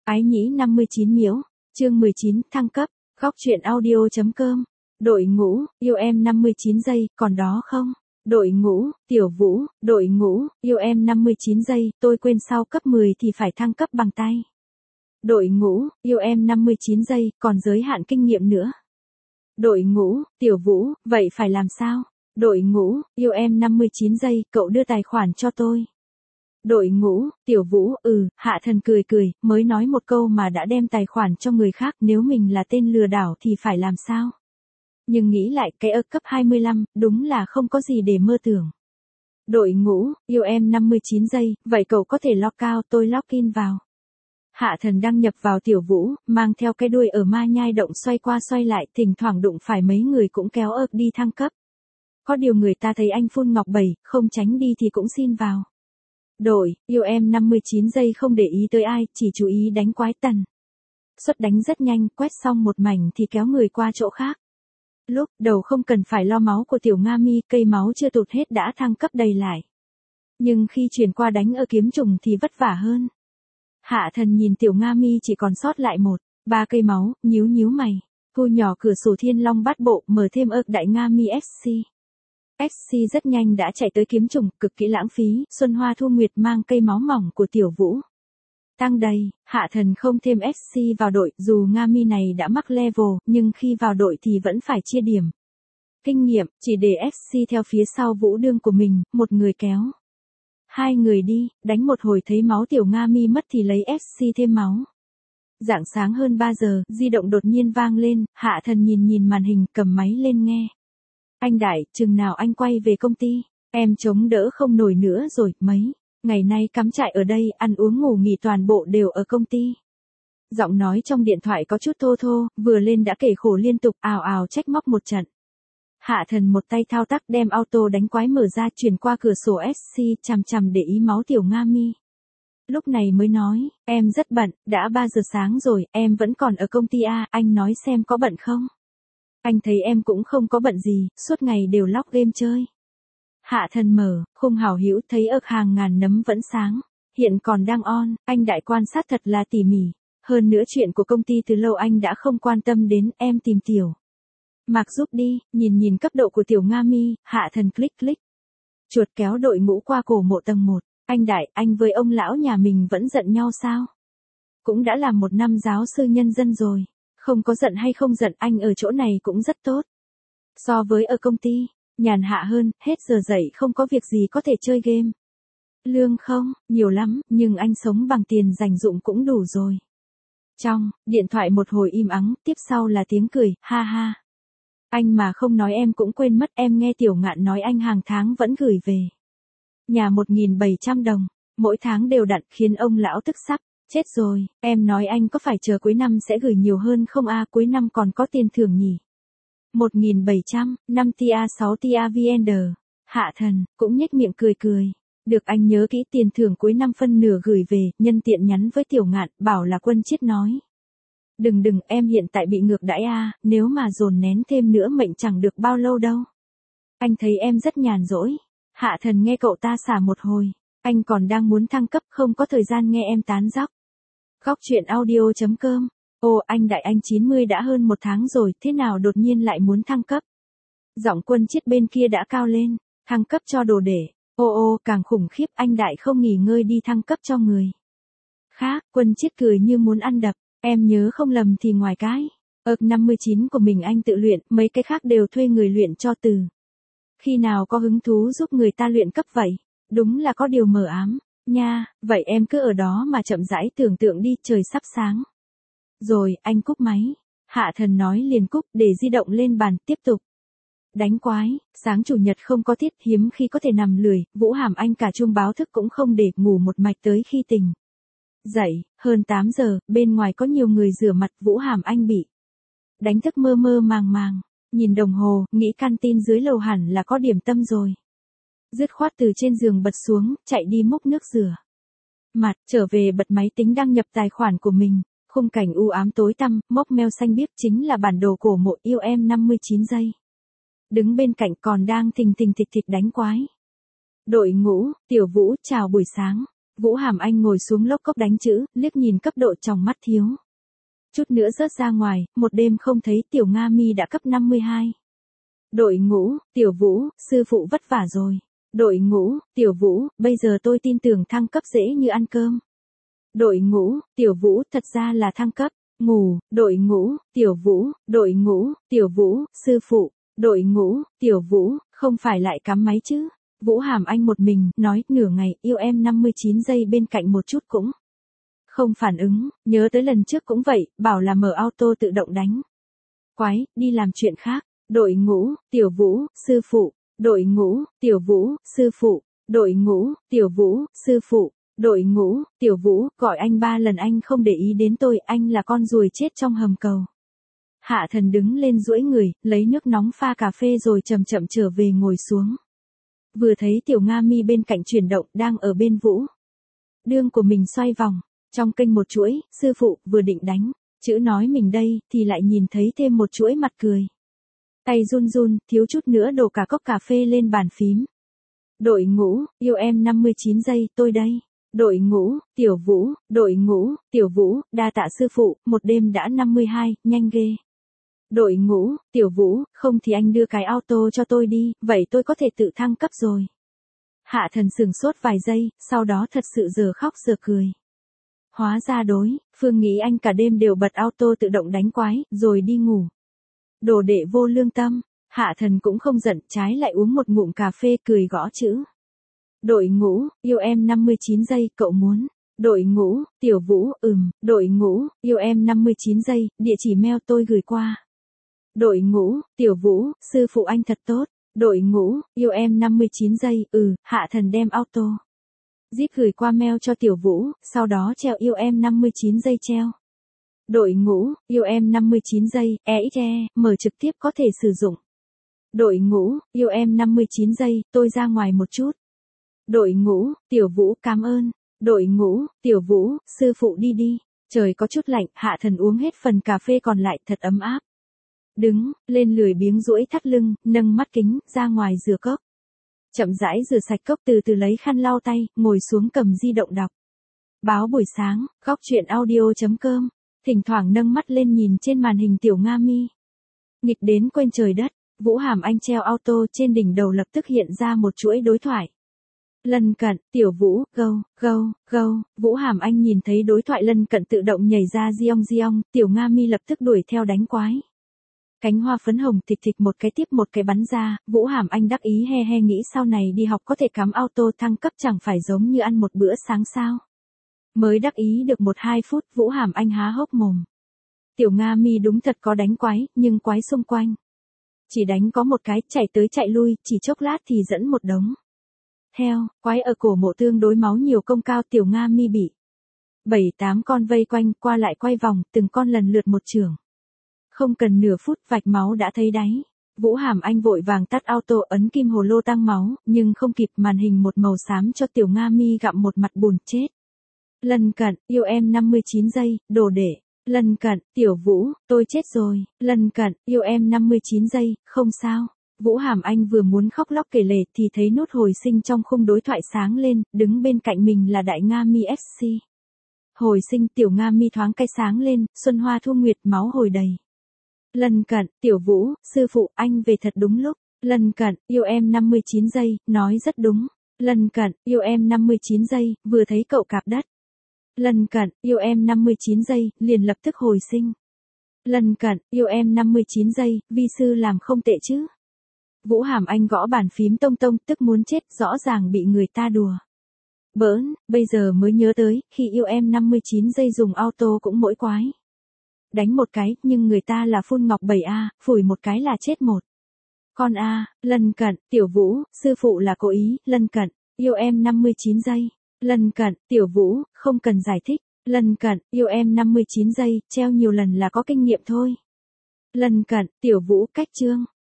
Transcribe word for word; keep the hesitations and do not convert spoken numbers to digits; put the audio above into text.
Ái nhĩ năm mươi chín miễu, chương mười chín, thăng cấp, góc truyện audio.com. Đội ngũ, yêu em năm mươi chín giây, còn đó không? Đội ngũ, Tiểu Vũ, đội ngũ, yêu em năm mươi chín giây, tôi quên sau cấp mười thì phải thăng cấp bằng tay. Đội ngũ, yêu em năm mươi chín giây, còn giới hạn kinh nghiệm nữa. Đội ngũ, Tiểu Vũ, vậy phải làm sao? Đội ngũ, yêu em năm mươi chín giây, cậu đưa tài khoản cho tôi. Đội ngũ, Tiểu Vũ, ừ, Hạ Thần cười cười, mới nói một câu mà đã đem tài khoản cho người khác, nếu mình là tên lừa đảo thì phải làm sao? Nhưng nghĩ lại, cái ơ cấp hai mươi lăm, đúng là không có gì để mơ tưởng. Đội ngũ, yêu em năm mươi chín giây, vậy cậu có thể log out, tôi login vào. Hạ Thần đăng nhập vào Tiểu Vũ, mang theo cái đuôi ở ma nhai động xoay qua xoay lại, thỉnh thoảng đụng phải mấy người cũng kéo ơ đi thăng cấp. Có điều người ta thấy anh phun ngọc bảy, không tránh đi thì cũng xin vào. Đội, yêu em năm mươi chín giây không để ý tới ai, chỉ chú ý đánh quái tần. Xuất đánh rất nhanh, quét xong một mảnh thì kéo người qua chỗ khác. Lúc đầu không cần phải lo máu của Tiểu Nga Mi, cây máu chưa tụt hết đã thăng cấp đầy lại. Nhưng khi chuyển qua đánh ở kiếm trùng thì vất vả hơn. Hạ Thần nhìn Tiểu Nga Mi chỉ còn sót lại một, ba cây máu, nhíu nhíu mày. Thu nhỏ cửa sổ Thiên Long Bát Bộ, mở thêm ơ đại Nga Mi ét xê. ét xê rất nhanh đã chạy tới kiếm trùng, cực kỳ lãng phí, Xuân Hoa Thu Nguyệt mang cây máu mỏng của Tiểu Vũ. Tăng đầy, Hạ Thần không thêm ét xê vào đội, dù Nga Mi này đã mắc level, nhưng khi vào đội thì vẫn phải chia điểm. Kinh nghiệm, chỉ để ét xê theo phía sau Vũ đương của mình, một người kéo. Hai người đi, đánh một hồi thấy máu Tiểu Nga Mi mất thì lấy ét xê thêm máu. Rạng sáng hơn ba giờ, di động đột nhiên vang lên, Hạ Thần nhìn nhìn màn hình, cầm máy lên nghe. Anh Đại, chừng nào anh quay về công ty, em chống đỡ không nổi nữa rồi, mấy ngày nay cắm trại ở đây, ăn uống ngủ nghỉ toàn bộ đều ở công ty. Giọng nói trong điện thoại có chút thô thô, vừa lên đã kể khổ liên tục, ào ào trách móc một trận. Hạ Thần một tay thao tác đem auto đánh quái mở ra, chuyển qua cửa sổ ét xê, chằm chằm để ý máu Tiểu Nga Mi. Lúc này mới nói, em rất bận, đã ba giờ sáng rồi, em vẫn còn ở công ty à, anh nói xem có bận không? Anh thấy em cũng không có bận gì, suốt ngày đều log game chơi. Hạ Thần mở, khung hảo hữu thấy ơ hàng ngàn nấm vẫn sáng, hiện còn đang on, anh Đại quan sát thật là tỉ mỉ. Hơn nữa chuyện của công ty từ lâu anh đã không quan tâm đến, em tìm Tiểu Mạc giúp đi, nhìn nhìn cấp độ của Tiểu Nga Mi, Hạ Thần click click. Chuột kéo đội ngũ qua cổ mộ tầng một, anh Đại, anh với ông lão nhà mình vẫn giận nhau sao? Cũng đã làm một năm giáo sư nhân dân rồi. Không có giận hay không giận, anh ở chỗ này cũng rất tốt. So với ở công ty, nhàn hạ hơn, hết giờ dậy không có việc gì có thể chơi game. Lương không, nhiều lắm, nhưng anh sống bằng tiền dành dụm cũng đủ rồi. Trong, điện thoại một hồi im ắng, tiếp sau là tiếng cười, ha ha. Anh mà không nói em cũng quên mất, em nghe Tiểu Ngạn nói anh hàng tháng vẫn gửi về nhà một nghìn bảy trăm đồng, mỗi tháng đều đặn, khiến ông lão tức sắp. Chết rồi, em nói anh có phải chờ cuối năm sẽ gửi nhiều hơn không à, cuối năm còn có tiền thưởng nhỉ? một nghìn bảy trăm, năm tia sáu tia vê en đê. Hạ Thần, cũng nhếch miệng cười cười. Được, anh nhớ kỹ, tiền thưởng cuối năm phân nửa gửi về, nhân tiện nhắn với Tiểu Ngạn, bảo là Quân Chiết nói. Đừng đừng, em hiện tại bị ngược đãi à, nếu mà dồn nén thêm nữa mệnh chẳng được bao lâu đâu. Anh thấy em rất nhàn rỗi. Hạ Thần nghe cậu ta xả một hồi. Anh còn đang muốn thăng cấp, không có thời gian nghe em tán dóc. Góc truyện audio.com. Ồ, anh Đại, anh chín mươi đã hơn một tháng rồi, thế nào đột nhiên lại muốn thăng cấp? Giọng Quân Chiết bên kia đã cao lên, thăng cấp cho đồ để. Ô ô, càng khủng khiếp, anh Đại không nghỉ ngơi đi thăng cấp cho người khác. Quân Chiết cười như muốn ăn đập, em nhớ không lầm thì ngoài cái ơ năm mươi chín của mình anh tự luyện, mấy cái khác đều thuê người luyện cho từ. Khi nào có hứng thú giúp người ta luyện cấp vậy? Đúng là có điều mờ ám. Nha, vậy em cứ ở đó mà chậm rãi tưởng tượng đi, trời sắp sáng. Rồi, anh cúp máy. Hạ Thần nói liền cúp, để di động lên bàn, tiếp tục đánh quái. Sáng chủ nhật không có tiết, hiếm khi có thể nằm lười, Vũ Hàm Anh cả chuông báo thức cũng không để, ngủ một mạch tới khi tỉnh dậy. Hơn tám giờ, bên ngoài có nhiều người rửa mặt, Vũ Hàm Anh bị đánh thức mơ mơ màng màng. Nhìn đồng hồ, nghĩ canteen dưới lầu hẳn là có điểm tâm rồi. Dứt khoát từ trên giường bật xuống, chạy đi múc nước rửa mặt, trở về bật máy tính đăng nhập tài khoản của mình. Khung cảnh u ám tối tăm, mốc meo xanh biếc chính là bản đồ cổ mộ yêu em năm mươi chín giây. Đứng bên cạnh còn đang thình thình thịch thịch đánh quái. Đội ngũ, Tiểu Vũ, chào buổi sáng. Vũ Hàm Anh ngồi xuống lốc cốc đánh chữ, liếc nhìn cấp độ trong mắt thiếu. Chút nữa rớt ra ngoài, một đêm không thấy Tiểu Nga Mi đã cấp năm mươi hai. Đội ngũ, Tiểu Vũ, sư phụ vất vả rồi. Đội ngũ, Tiểu Vũ, bây giờ tôi tin tưởng thăng cấp dễ như ăn cơm. Đội ngũ, Tiểu Vũ, thật ra là thăng cấp. Ngủ, đội ngũ, Tiểu Vũ, đội ngũ, Tiểu Vũ, sư phụ, đội ngũ, Tiểu Vũ, không phải lại cắm máy chứ. Vũ Hàm Anh một mình, nói, nửa ngày, yêu em năm mươi chín giây bên cạnh một chút cũng không phản ứng, nhớ tới lần trước cũng vậy, bảo là mở auto tự động đánh. Quái, đi làm chuyện khác. Đội ngũ, Tiểu Vũ, sư phụ, đội ngũ, Tiểu Vũ, sư phụ, đội ngũ, Tiểu Vũ, sư phụ, đội ngũ, Tiểu Vũ, gọi anh ba lần anh không để ý đến tôi, anh là con ruồi chết trong hầm cầu. Hạ Thần đứng lên duỗi người, lấy nước nóng pha cà phê rồi chậm chậm trở về ngồi xuống. Vừa thấy Tiểu Nga Mi bên cạnh chuyển động đang ở bên Vũ Đương của mình xoay vòng, trong kênh một chuỗi, sư phụ, vừa định đánh, chữ nói mình đây, thì lại nhìn thấy thêm một chuỗi mặt cười. Tay run run, thiếu chút nữa đổ cả cốc cà phê lên bàn phím. Đội ngũ, yêu em năm mươi chín giây, tôi đây. Đội ngũ, Tiểu Vũ, đội ngũ, Tiểu Vũ, đa tạ sư phụ, một đêm đã năm mươi hai, nhanh ghê. Đội ngũ, Tiểu Vũ, không thì anh đưa cái auto cho tôi đi, vậy tôi có thể tự thăng cấp rồi. Hạ Thần sửng sốt vài giây, sau đó thật sự giờ khóc giờ cười. Hóa ra đối, Phương nghĩ anh cả đêm đều bật auto tự động đánh quái, rồi đi ngủ. Đồ đệ vô lương tâm, Hạ Thần cũng không giận, trái lại uống một ngụm cà phê cười gõ chữ. Đội ngũ, yêu em năm mươi chín giây, cậu muốn. Đội ngũ, Tiểu Vũ, ừm, đội ngũ, yêu em năm mươi chín giây, địa chỉ mail tôi gửi qua. Đội ngũ, Tiểu Vũ, sư phụ anh thật tốt. Đội ngũ, yêu em năm mươi chín giây, ừ, Hạ Thần đem auto zip gửi qua mail cho Tiểu Vũ, sau đó treo yêu em năm mươi chín giây treo. Đội ngũ, yêu em năm mươi chín giây, e ích e, mở trực tiếp có thể sử dụng. Đội ngũ, yêu em năm mươi chín giây, tôi ra ngoài một chút. Đội ngũ, Tiểu Vũ, cảm ơn. Đội ngũ, Tiểu Vũ, sư phụ đi đi. Trời có chút lạnh, Hạ Thần uống hết phần cà phê còn lại, thật ấm áp. Đứng, lên lười biếng duỗi thắt lưng, nâng mắt kính, ra ngoài rửa cốc. Chậm rãi rửa sạch cốc, từ từ lấy khăn lau tay, ngồi xuống cầm di động đọc. Báo buổi sáng, góc chuyện audio chấm com. Thỉnh thoảng nâng mắt lên nhìn trên màn hình Tiểu Nga Mi. Nghịch đến quên trời đất, Vũ Hàm Anh treo auto trên đỉnh đầu lập tức hiện ra một chuỗi đối thoại. Lân cận, Tiểu Vũ, gâu, gâu, gâu, Vũ Hàm Anh nhìn thấy đối thoại lân cận tự động nhảy ra giong giong, Tiểu Nga Mi lập tức đuổi theo đánh quái. Cánh hoa phấn hồng thịch thịch một cái tiếp một cái bắn ra, Vũ Hàm Anh đắc ý he he nghĩ sau này đi học có thể cắm auto thăng cấp chẳng phải giống như ăn một bữa sáng sao. Mới đắc ý được một hai phút, Vũ Hàm Anh há hốc mồm. Tiểu Nga Mi đúng thật có đánh quái, nhưng quái xung quanh. Chỉ đánh có một cái, chạy tới chạy lui, chỉ chốc lát thì dẫn một đống. Theo, quái ở cổ mộ tương đối máu nhiều công cao, Tiểu Nga Mi bị bảy tám con vây quanh, qua lại quay vòng, từng con lần lượt một chưởng. Không cần nửa phút, vạch máu đã thấy đáy. Vũ Hàm Anh vội vàng tắt auto ấn kim hồ lô tăng máu, nhưng không kịp, màn hình một màu xám cho Tiểu Nga Mi gặm một mặt buồn chết. Lân cận, yêu em năm mươi chín giây, đồ đệ. Lân cận, Tiểu Vũ, tôi chết rồi. Lân cận, yêu em năm mươi chín giây, không sao. Vũ Hàm Anh vừa muốn khóc lóc kể lể thì thấy nút hồi sinh trong khung đối thoại sáng lên, đứng bên cạnh mình là Đại Nga Mi ép xê. Hồi sinh, Tiểu Nga Mi thoáng cái sáng lên, xuân hoa thu nguyệt, máu hồi đầy. Lân cận, Tiểu Vũ, sư phụ, anh về thật đúng lúc. Lân cận, yêu em năm mươi chín giây, nói rất đúng. Lân cận, yêu em năm mươi chín giây, vừa thấy cậu cạp đất. Lân cận, yêu em năm mươi chín giây, liền lập tức hồi sinh. Lân cận, yêu em năm mươi chín giây, vi sư làm không tệ chứ. Vũ Hàm Anh gõ bàn phím tông tông, tức muốn chết, rõ ràng bị người ta đùa. Bỡn, bây giờ mới nhớ tới, khi yêu em năm mươi chín giây dùng auto cũng mỗi quái. Đánh một cái, nhưng người ta là phun ngọc bảy A, phủi một cái là chết một. Con A, Lân cận, Tiểu Vũ, sư phụ là cố ý, Lân cận, yêu em năm mươi chín giây. Lân cận, Tiểu Vũ, không cần giải thích. Lân cận, yêu em năm mươi chín giây, treo nhiều lần là có kinh nghiệm thôi. Lân cận, Tiểu Vũ, cách chương.